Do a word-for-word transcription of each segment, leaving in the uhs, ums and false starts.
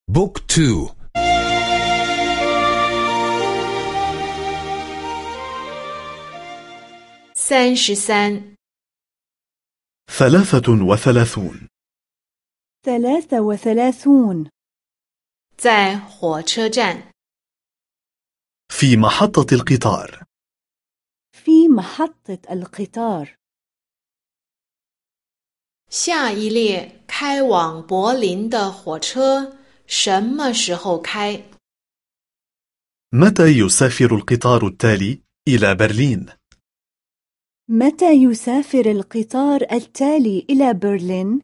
بوك تو. ثلاثة ثلاثة وثلاثون. ثلاثة وثلاثون. 在火车站 في محطة القطار. في محطة القطار. 下一列开往柏林的火车什么时候开 متى يسافر القطار التالي إلى برلين؟ متى يسافر القطار التالي إلى برلين؟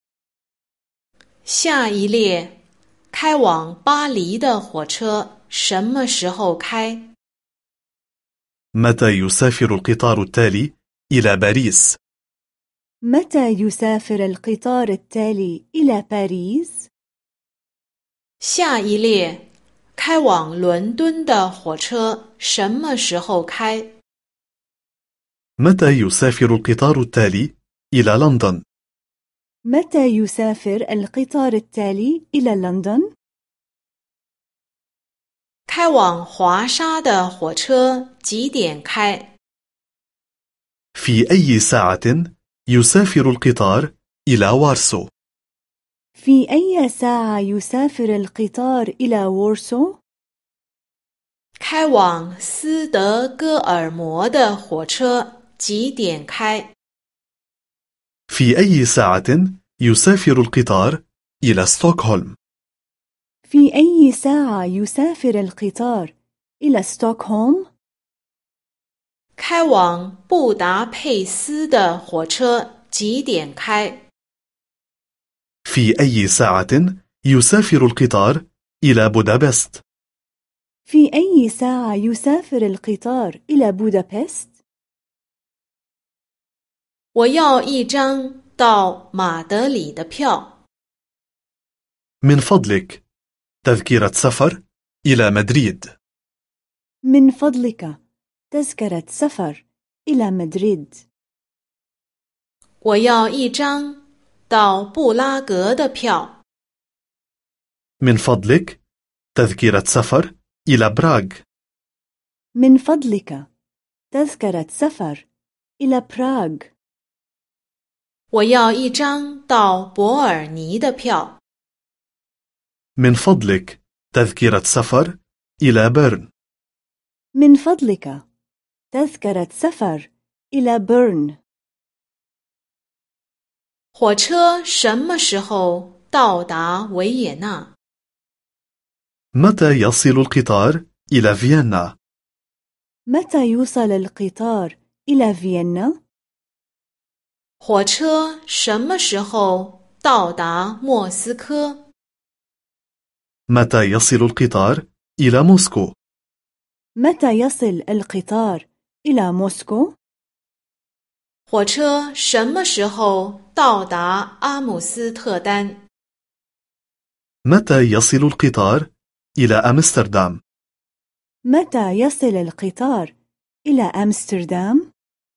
下一列开往巴黎的火车什么时候开 متى يسافر القطار التالي إلى باريس؟ متى يسافر القطار التالي إلى باريس؟ 下一列开往伦敦的火车什么时候开 متى يسافر القطار التالي إلى لندن؟ متى يسافر القطار التالي إلى لندن؟ 开往华沙的火车几点开 في أي ساعة يسافر القطار إلى وارسو؟ في أي ساعة يسافر القطار إلى وورسو؟ 开往斯德哥尔摩的火车几点开 في أي ساعة يسافر القطار إلى ستوكهولم؟ في أي ساعة يسافر القطار إلى ستوكهولم؟ 开往布达佩斯的火车几点开 في أي ساعة يسافر القطار إلى بودابست؟ في أي ساعة يسافر القطار إلى بودابست؟ 我要一张到马德里的票 من فضلك تذكرة سفر إلى مدريد. من فضلك تذكرة سفر إلى مدريد. 我要一张到布拉格的票 من فضلك تذكرة سفر إلى براغ. من فضلك تذكرة سفر إلى براغ. 我要一张到伯尔尼的票 من فضلك تذكرة سفر إلى بيرن. من فضلك تذكرة سفر إلى بيرن. 火车什么时候到达维也纳 متى يصل القطار إلى فيينا؟ متى يوصل القطار إلى فيينا؟ 火车什么时候到达莫斯科 متى يصل القطار إلى موسكو؟ متى يصل القطار إلى موسكو؟ 火车什么时候到达阿姆斯特丹 متى يصل القطار إلى أمستردام؟ متى يصل القطار إلى أمستردام؟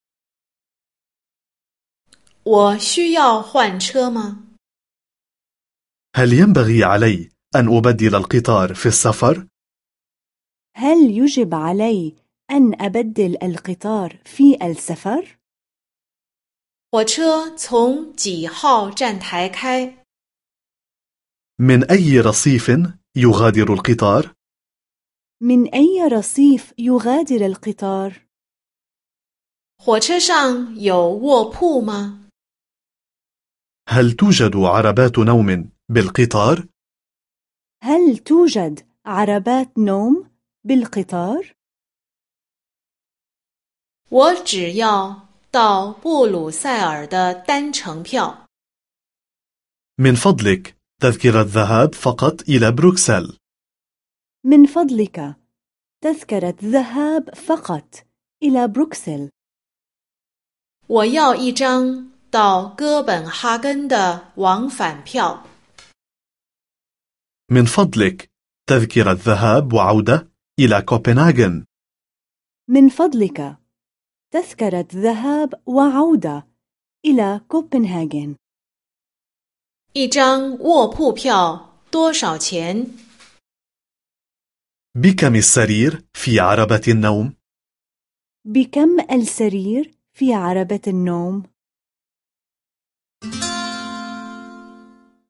我需要换车吗 هل ينبغي علي أن أبدل القطار في السفر؟ هل يجب علي أن أبدل القطار في السفر؟ 火车从几号站台开 من أي رصيف يغادر القطار؟ من أي رصيف يغادر القطار؟ 火车上有卧铺吗 هل توجد عربات نوم بالقطار؟ هل توجد عربات نوم بالقطار؟ 我只要到布鲁塞尔的单程票 من فضلك تذكرة ذهاب فقط إلى بروكسل. من فضلك تذكرة ذهاب فقط إلى بروكسل. 我要一张到哥本哈根的往返票 من فضلك تذكرة ذهاب وعودة إلى كوبنهاغن. من فضلك تذكرة ذهاب وعودة إلى كوبنهاغن. 一张卧铺票多少钱？ بكم السرير في عربة النوم؟ بكم السرير في عربة النوم؟